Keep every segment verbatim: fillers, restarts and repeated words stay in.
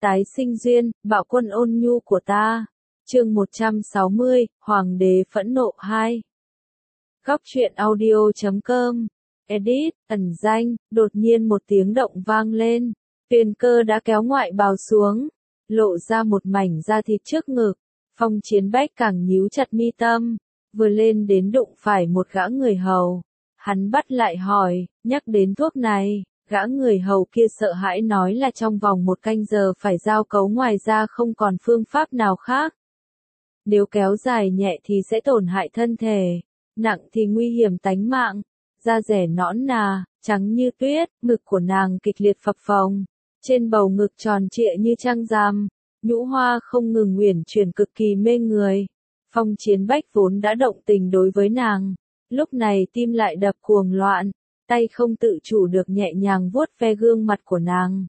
Tái sinh duyên, bạo quân ôn nhu của ta. Chương một trăm sáu mươi, Hoàng đế phẫn nộ hai. Góc truyện audio chấm com. Edit, ẩn danh, đột nhiên một tiếng động vang lên. Tuyền Cơ đã kéo ngoại bào xuống, lộ ra một mảnh da thịt trước ngực. Phong Chiến Bách càng nhíu chặt mi tâm, vừa lên đến đụng phải một gã người hầu. Hắn bắt lại hỏi, nhắc đến thuốc này, gã người hầu kia sợ hãi nói là trong vòng một canh giờ phải giao cấu, ngoài ra không còn phương pháp nào khác. Nếu kéo dài nhẹ thì sẽ tổn hại thân thể, nặng thì nguy hiểm tánh mạng. Da rẻ nõn nà, trắng như tuyết, ngực của nàng kịch liệt phập phồng, trên bầu ngực tròn trịa như trăng rằm, nhũ hoa không ngừng uyển chuyển cực kỳ mê người. Phong Chiến Bách vốn đã động tình đối với nàng, lúc này tim lại đập cuồng loạn, tay không tự chủ được nhẹ nhàng vuốt ve gương mặt của nàng.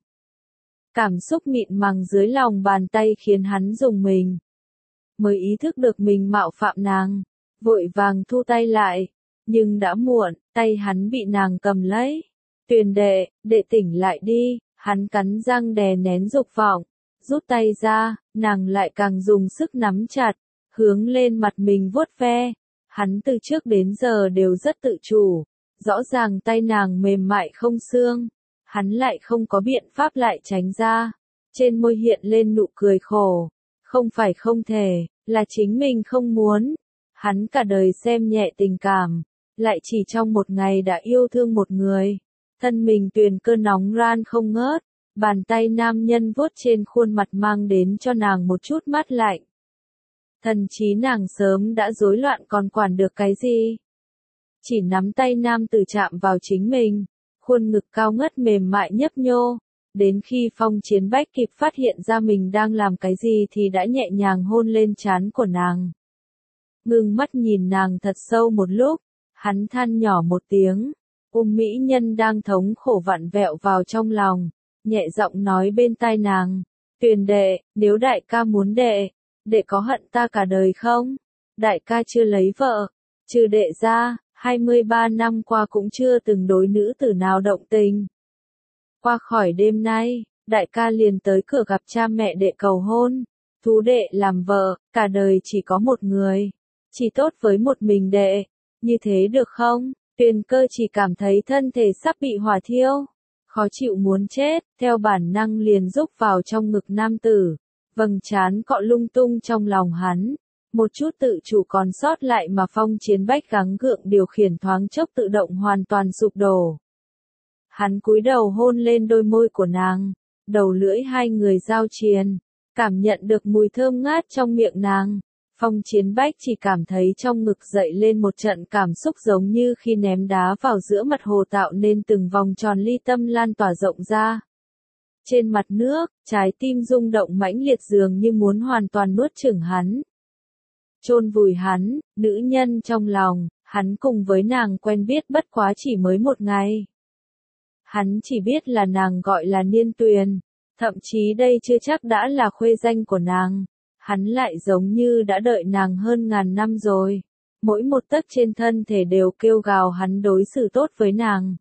Cảm xúc mịn màng dưới lòng bàn tay khiến hắn rùng mình. Mới ý thức được mình mạo phạm nàng, vội vàng thu tay lại, nhưng đã muộn, tay hắn bị nàng cầm lấy. Tuyền đệ, đệ tỉnh lại đi, hắn cắn răng đè nén dục vọng, rút tay ra, nàng lại càng dùng sức nắm chặt, hướng lên mặt mình vuốt ve. Hắn từ trước đến giờ đều rất tự chủ, rõ ràng tay nàng mềm mại không xương, hắn lại không có biện pháp lại tránh ra. Trên môi hiện lên nụ cười khổ, không phải không thể, là chính mình không muốn. Hắn cả đời xem nhẹ tình cảm, lại chỉ trong một ngày đã yêu thương một người. Thân mình Tuyền Cơ nóng ran không ngớt, bàn tay nam nhân vuốt trên khuôn mặt mang đến cho nàng một chút mát lạnh. Thần trí nàng sớm đã rối loạn còn quản được cái gì. Chỉ nắm tay nam tử chạm vào chính mình, khuôn ngực cao ngất mềm mại nhấp nhô. Đến khi Phong Chiến Bách kịp phát hiện ra mình đang làm cái gì thì đã nhẹ nhàng hôn lên trán của nàng. Ngưng mắt nhìn nàng thật sâu một lúc, hắn than nhỏ một tiếng, ôm mỹ nhân đang thống khổ vặn vẹo vào trong lòng, nhẹ giọng nói bên tai nàng, Tuyền đệ, nếu đại ca muốn đệ, đệ có hận ta cả đời không? Đại ca chưa lấy vợ, trừ đệ ra, hai mươi ba năm qua cũng chưa từng đối nữ tử nào động tình. Qua khỏi đêm nay, đại ca liền tới cửa gặp cha mẹ đệ cầu hôn, thú đệ làm vợ, cả đời chỉ có một người, chỉ tốt với một mình đệ, như thế được không? Tuyền Cơ chỉ cảm thấy thân thể sắp bị hỏa thiêu, khó chịu muốn chết, theo bản năng liền rúc vào trong ngực nam tử, vầng trán cọ lung tung trong lòng hắn, một chút tự chủ còn sót lại mà Phong Chiến Bách gắng gượng điều khiển thoáng chốc tự động hoàn toàn sụp đổ. Hắn cúi đầu hôn lên đôi môi của nàng, đầu lưỡi hai người giao triền, cảm nhận được mùi thơm ngát trong miệng nàng. Phong Chiến Bách chỉ cảm thấy trong ngực dậy lên một trận cảm xúc giống như khi ném đá vào giữa mặt hồ tạo nên từng vòng tròn ly tâm lan tỏa rộng ra. Trên mặt nước, trái tim rung động mãnh liệt dường như muốn hoàn toàn nuốt chửng hắn. Chôn vùi hắn, nữ nhân trong lòng, hắn cùng với nàng quen biết bất quá chỉ mới một ngày. Hắn chỉ biết là nàng gọi là Niên Tuyền, thậm chí đây chưa chắc đã là khuê danh của nàng. Hắn lại giống như đã đợi nàng hơn ngàn năm rồi. Mỗi một tấc trên thân thể đều kêu gào hắn đối xử tốt với nàng.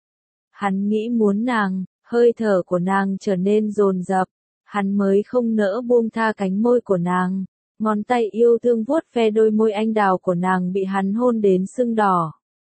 Hắn nghĩ muốn nàng, hơi thở của nàng trở nên dồn dập. Hắn mới không nỡ buông tha cánh môi của nàng. Ngón tay yêu thương vuốt ve đôi môi anh đào của nàng bị hắn hôn đến sưng đỏ.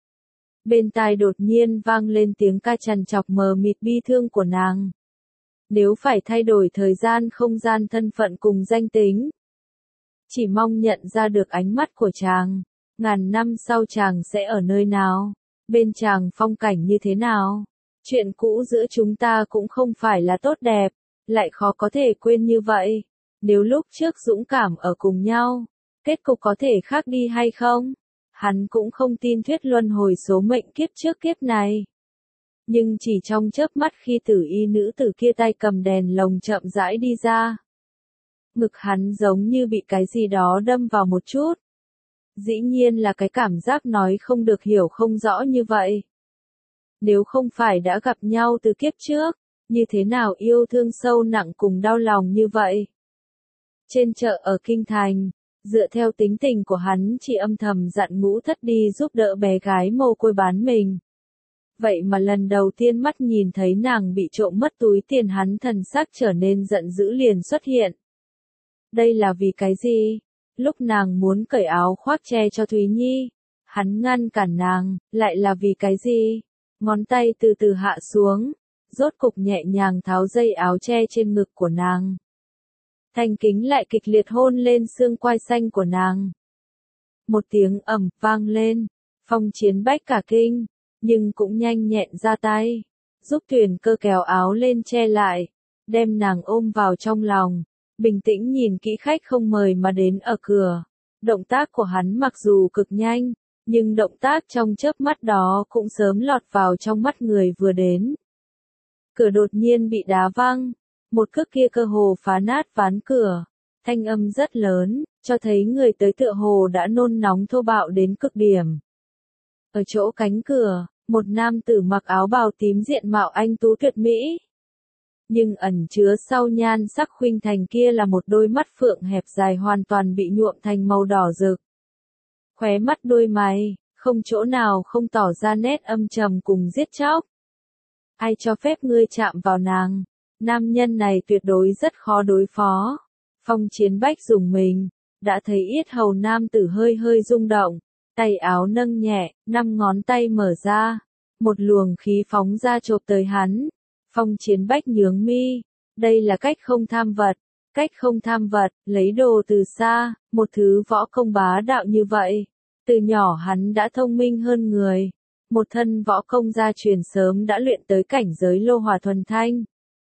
Bên tai đột nhiên vang lên tiếng ca trằn trọc mờ mịt bi thương của nàng. Nếu phải thay đổi thời gian không gian thân phận cùng danh tính, chỉ mong nhận ra được ánh mắt của chàng, ngàn năm sau chàng sẽ ở nơi nào, bên chàng phong cảnh như thế nào. Chuyện cũ giữa chúng ta cũng không phải là tốt đẹp, lại khó có thể quên như vậy. Nếu lúc trước dũng cảm ở cùng nhau, kết cục có thể khác đi hay không? Hắn cũng không tin thuyết luân hồi số mệnh kiếp trước kiếp này. Nhưng chỉ trong chớp mắt khi tử y nữ tử kia tay cầm đèn lồng chậm rãi đi ra, ngực hắn giống như bị cái gì đó đâm vào một chút. Dĩ nhiên là cái cảm giác nói không được hiểu không rõ như vậy. Nếu không phải đã gặp nhau từ kiếp trước, như thế nào yêu thương sâu nặng cùng đau lòng như vậy? Trên chợ ở Kinh Thành, dựa theo tính tình của hắn chỉ âm thầm dặn Ngũ Thất đi giúp đỡ bé gái mồ côi bán mình. Vậy mà lần đầu tiên mắt nhìn thấy nàng bị trộm mất túi tiền hắn thần sắc trở nên giận dữ liền xuất hiện. Đây là vì cái gì? Lúc nàng muốn cởi áo khoác che cho Thúy Nhi, hắn ngăn cản nàng, lại là vì cái gì? Ngón tay từ từ hạ xuống, rốt cục nhẹ nhàng tháo dây áo che trên ngực của nàng. Thanh Kính lại kịch liệt hôn lên xương quai xanh của nàng. Một tiếng ầm vang lên, Phong Chiến Bách cả kinh, nhưng cũng nhanh nhẹn ra tay, giúp Tuyền Cơ kéo áo lên che lại, đem nàng ôm vào trong lòng, bình tĩnh nhìn kỹ khách không mời mà đến ở cửa. Động tác của hắn mặc dù cực nhanh, nhưng động tác trong chớp mắt đó cũng sớm lọt vào trong mắt người vừa đến. Cửa đột nhiên bị đá văng, một cước kia cơ hồ phá nát ván cửa, thanh âm rất lớn, cho thấy người tới tựa hồ đã nôn nóng thô bạo đến cực điểm. Ở chỗ cánh cửa, một nam tử mặc áo bào tím diện mạo anh tú tuyệt mỹ. Nhưng ẩn chứa sau nhan sắc khuynh thành kia là một đôi mắt phượng hẹp dài hoàn toàn bị nhuộm thành màu đỏ rực. Khóe mắt đôi mày, không chỗ nào không tỏ ra nét âm trầm cùng giết chóc. Ai cho phép ngươi chạm vào nàng? Nam nhân này tuyệt đối rất khó đối phó. Phong Chiến Bách dùng mình, đã thấy yết hầu nam tử hơi hơi rung động, tay áo nâng nhẹ, năm ngón tay mở ra, một luồng khí phóng ra chộp tới hắn. Phong Chiến Bách nhướng mi, đây là cách không tham vật, cách không tham vật, lấy đồ từ xa, một thứ võ công bá đạo như vậy. Từ nhỏ hắn đã thông minh hơn người, một thân võ công gia truyền sớm đã luyện tới cảnh giới lô hỏa thuần thanh.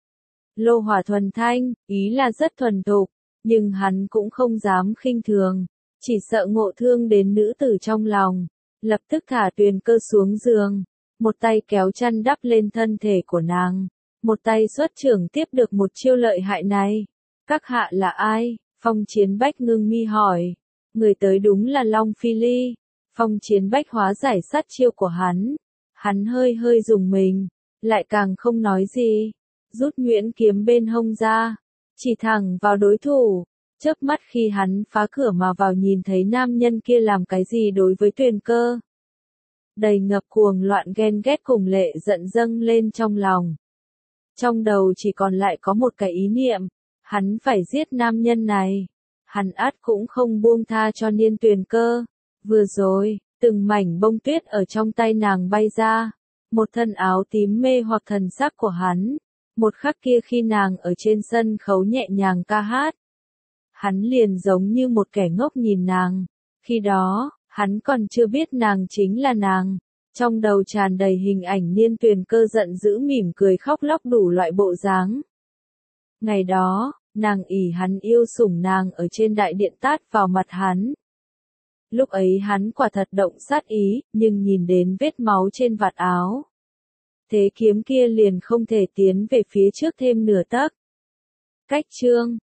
Lô hỏa thuần thanh, ý là rất thuần thục, nhưng hắn cũng không dám khinh thường, chỉ sợ ngộ thương đến nữ tử trong lòng, lập tức thả Tuyền Cơ xuống giường, một tay kéo chăn đắp lên thân thể của nàng, một tay xuất trưởng tiếp được một chiêu lợi hại này. Các hạ là ai? Phong Chiến Bách ngưng mi hỏi. Người tới đúng là Long Phi Ly. Phong Chiến Bách hóa giải sát chiêu của hắn. Hắn hơi hơi dùng mình, lại càng không nói gì, rút nhuyễn kiếm bên hông ra, chỉ thẳng vào đối thủ. Chớp mắt khi hắn phá cửa mà vào nhìn thấy nam nhân kia làm cái gì đối với Tuyền Cơ. Đầy ngập cuồng loạn ghen ghét cùng lệ giận dâng lên trong lòng. Trong đầu chỉ còn lại có một cái ý niệm, hắn phải giết nam nhân này. Hắn át cũng không buông tha cho Niên Tuyền Cơ. Vừa rồi, từng mảnh bông tuyết ở trong tay nàng bay ra. Một thân áo tím mê hoặc thần sắc của hắn. Một khắc kia khi nàng ở trên sân khấu nhẹ nhàng ca hát. Hắn liền giống như một kẻ ngốc nhìn nàng. Khi đó, hắn còn chưa biết nàng chính là nàng. Trong đầu tràn đầy hình ảnh Niên Tuyền Cơ giận dữ mỉm cười khóc lóc đủ loại bộ dáng. Ngày đó, nàng ỷ hắn yêu sủng nàng ở trên đại điện tát vào mặt hắn. Lúc ấy hắn quả thật động sát ý, nhưng nhìn đến vết máu trên vạt áo. Thế kiếm kia liền không thể tiến về phía trước thêm nửa tấc. Cách chương